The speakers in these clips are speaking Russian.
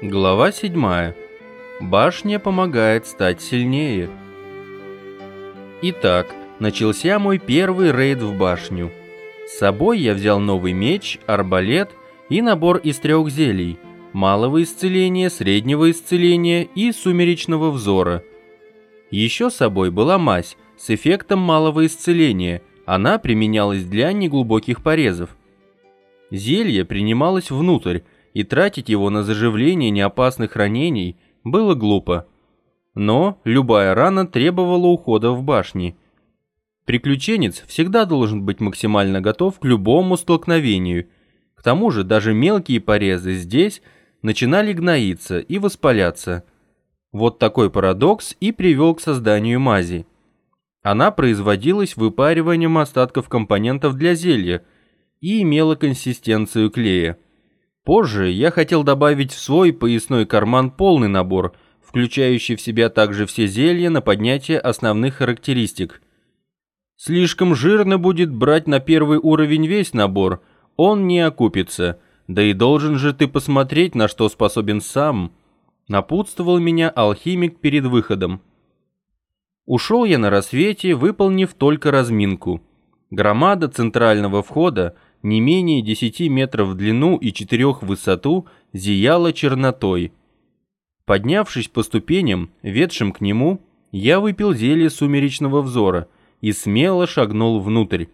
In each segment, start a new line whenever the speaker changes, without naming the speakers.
Глава 7. Башня помогает стать сильнее. Итак, начался мой первый рейд в башню. С собой я взял новый меч, арбалет и набор из 3 зелий: малого исцеления, среднего исцеления и сумеречного взора. Еще с собой была мазь с эффектом малого исцеления, она применялась для неглубоких порезов. Зелье принималось внутрь, и тратить его на заживление неопасных ранений было глупо. Но любая рана требовала ухода в башне. Приключенец всегда должен быть максимально готов к любому столкновению. К тому же даже мелкие порезы здесь начинали гноиться и воспаляться. Вот такой парадокс и привел к созданию мази. Она производилась выпариванием остатков компонентов для зелья и имела консистенцию клея. Позже я хотел добавить в свой поясной карман полный набор, включающий в себя также все зелья на поднятие основных характеристик. Слишком жирно будет брать на первый уровень весь набор, он не окупится, да и должен же ты посмотреть, на что способен сам, напутствовал меня алхимик перед выходом. Ушел я на рассвете, выполнив только разминку. Громада центрального входа, не менее 10 метров в длину и 4 в высоту, зияла чернотой. Поднявшись по ступеням, ведшим к нему, я выпил зелье сумеречного взора и смело шагнул внутрь.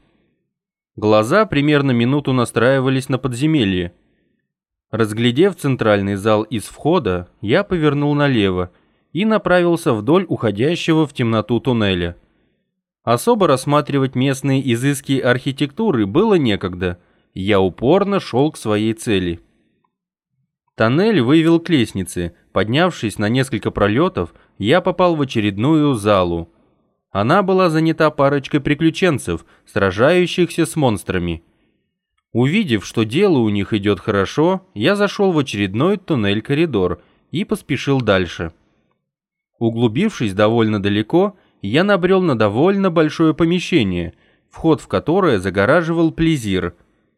Глаза примерно минуту настраивались на подземелье. Разглядев центральный зал из входа, я повернул налево и направился вдоль уходящего в темноту туннеля. Особо рассматривать местные изыски архитектуры было некогда, я упорно шел к своей цели. Тоннель вывел к лестнице, поднявшись на несколько пролетов, я попал в очередную залу. Она была занята парочкой приключенцев, сражающихся с монстрами. Увидев, что дело у них идет хорошо, я зашел в очередной туннель-коридор и поспешил дальше. Углубившись довольно далеко, я набрел на довольно большое помещение, вход в которое загораживал плезир.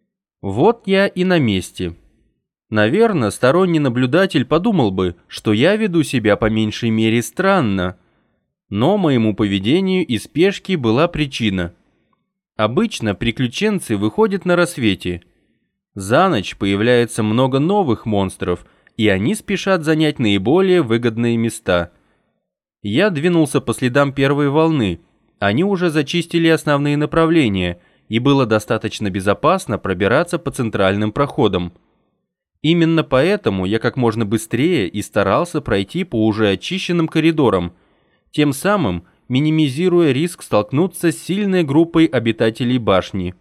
Вот я и на месте. Наверное, сторонний наблюдатель подумал бы, что я веду себя по меньшей мере странно. Но моему поведению и спешке была причина. Обычно приключенцы выходят на рассвете. За ночь появляется много новых монстров, и они спешат занять наиболее выгодные места. Я двинулся по следам первой волны. Они уже зачистили основные направления, и было достаточно безопасно пробираться по центральным проходам. Именно поэтому я как можно быстрее и старался пройти по уже очищенным коридорам, тем самым минимизируя риск столкнуться с сильной группой обитателей башни.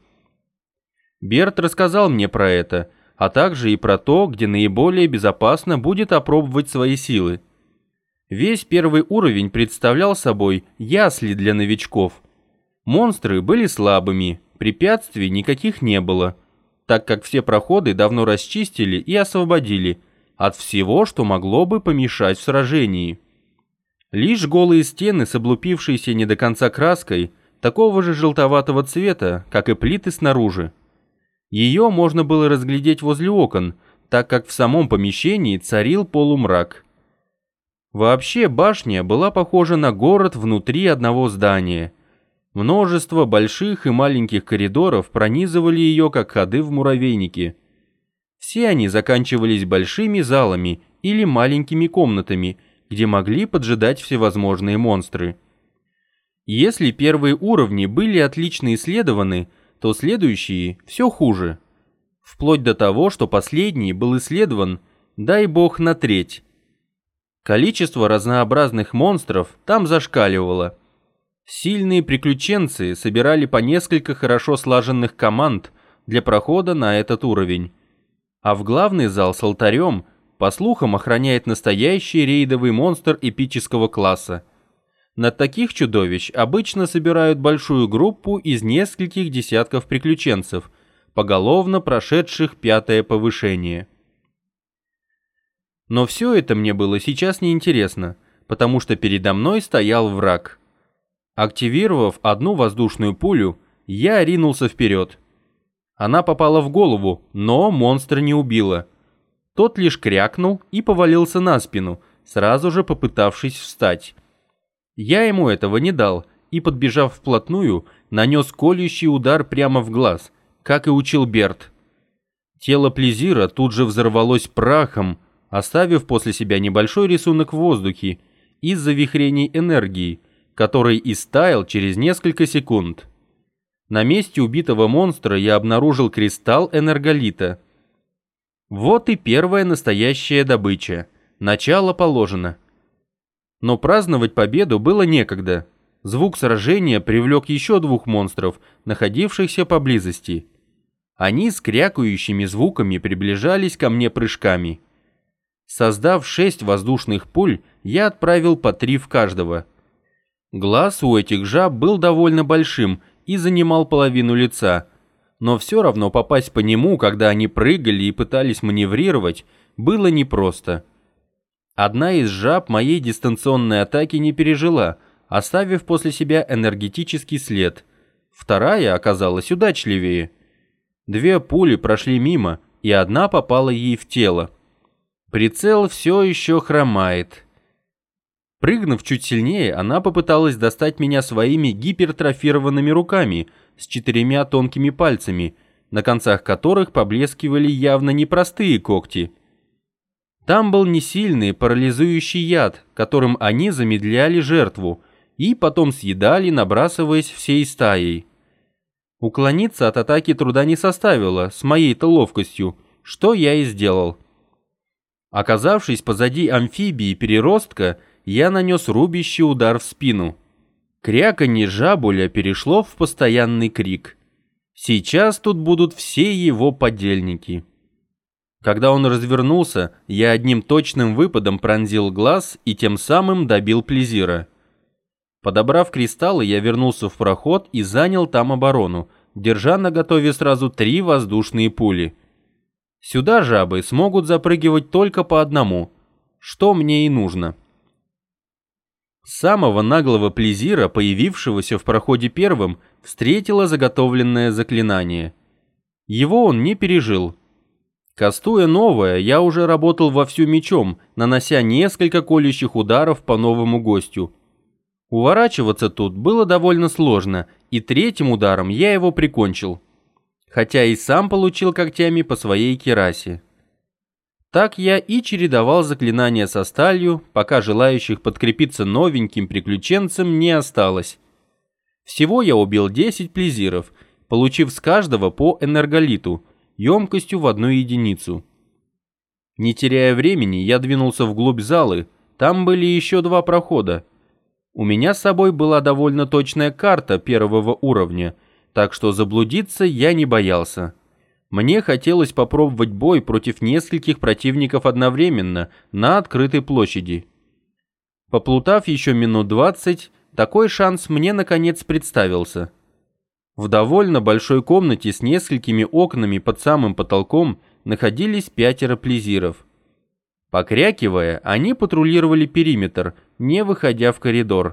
Берт рассказал мне про это, а также и про то, где наиболее безопасно будет опробовать свои силы. Весь первый уровень представлял собой ясли для новичков. Монстры были слабыми, препятствий никаких не было, так как все проходы давно расчистили и освободили от всего, что могло бы помешать в сражении. Лишь голые стены с облупившейся не до конца краской, такого же желтоватого цвета, как и плиты снаружи. Ее можно было разглядеть возле окон, так как в самом помещении царил полумрак. Вообще башня была похожа на город внутри одного здания. Множество больших и маленьких коридоров пронизывали ее, как ходы в муравейнике. Все они заканчивались большими залами или маленькими комнатами, где могли поджидать всевозможные монстры. Если первые уровни были отлично исследованы, то следующие все хуже. Вплоть до того, что последний был исследован, дай бог, на треть. Количество разнообразных монстров там зашкаливало. Сильные приключенцы собирали по несколько хорошо слаженных команд для прохода на этот уровень. А в главный зал с алтарем, по слухам, охраняет настоящий рейдовый монстр эпического класса. На таких чудовищ обычно собирают большую группу из нескольких десятков приключенцев, поголовно прошедших 5-е повышение. Но все это мне было сейчас неинтересно, потому что передо мной стоял враг. Активировав одну воздушную пулю, я ринулся вперед. Она попала в голову, но монстра не убила. Тот лишь крякнул и повалился на спину, сразу же попытавшись встать. Я ему этого не дал и, подбежав вплотную, нанес колющий удар прямо в глаз, как и учил Берт. Тело Плезира тут же взорвалось прахом, оставив после себя небольшой рисунок в воздухе из-за вихрений энергии, который и стаял через несколько секунд. На месте убитого монстра я обнаружил кристалл энерголита. Вот и первая настоящая добыча. Начало положено. Но праздновать победу было некогда. Звук сражения привлек еще двух монстров, находившихся поблизости. Они с крякающими звуками приближались ко мне прыжками. Создав 6 воздушных пуль, я отправил по 3 в каждого. Глаз у этих жаб был довольно большим и занимал половину лица, но все равно попасть по нему, когда они прыгали и пытались маневрировать, было непросто. Одна из жаб моей дистанционной атаки не пережила, оставив после себя энергетический след. Вторая оказалась удачливее. 2 пули прошли мимо, и одна попала ей в тело. Прицел все еще хромает. Прыгнув чуть сильнее, она попыталась достать меня своими гипертрофированными руками с 4 тонкими пальцами, на концах которых поблескивали явно непростые когти. Там был несильный парализующий яд, которым они замедляли жертву и потом съедали, набрасываясь всей стаей. Уклониться от атаки труда не составило, с моей-то ловкостью, что я и сделал. Оказавшись позади амфибии-переростка, я нанес рубящий удар в спину. Кряканье жабуля перешло в постоянный крик. Сейчас тут будут все его подельники. Когда он развернулся, я одним точным выпадом пронзил глаз и тем самым добил Плезира. Подобрав кристаллы, я вернулся в проход и занял там оборону, держа наготове сразу 3 воздушные пули. Сюда жабы смогут запрыгивать только по одному, что мне и нужно. Самого наглого Плезира, появившегося в проходе первым, встретило заготовленное заклинание. Его он не пережил. Кастуя новое, я уже работал вовсю мечом, нанося несколько колющих ударов по новому гостю. Уворачиваться тут было довольно сложно, и 3-м ударом я его прикончил. Хотя и сам получил когтями по своей кирасе. Так я и чередовал заклинания со сталью, пока желающих подкрепиться новеньким приключенцем не осталось. Всего я убил 10 Плезиров, получив с каждого по энерголиту, емкостью в 1 единицу. Не теряя времени, я двинулся вглубь залы, там были еще 2 прохода. У меня с собой была довольно точная карта 1-го уровня, так что заблудиться я не боялся. Мне хотелось попробовать бой против нескольких противников одновременно на открытой площади. Поплутав еще минут 20, такой шанс мне наконец представился. В довольно большой комнате с несколькими окнами под самым потолком находились 5 Плезиров. Покрякивая, они патрулировали периметр, не выходя в коридор.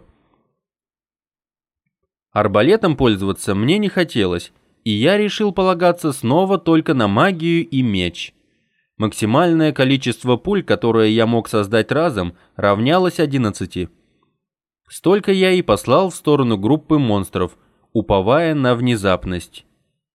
Арбалетом пользоваться мне не хотелось, и я решил полагаться снова только на магию и меч. Максимальное количество пуль, которое я мог создать разом, равнялось 11. Столько я и послал в сторону группы монстров, уповая на внезапность.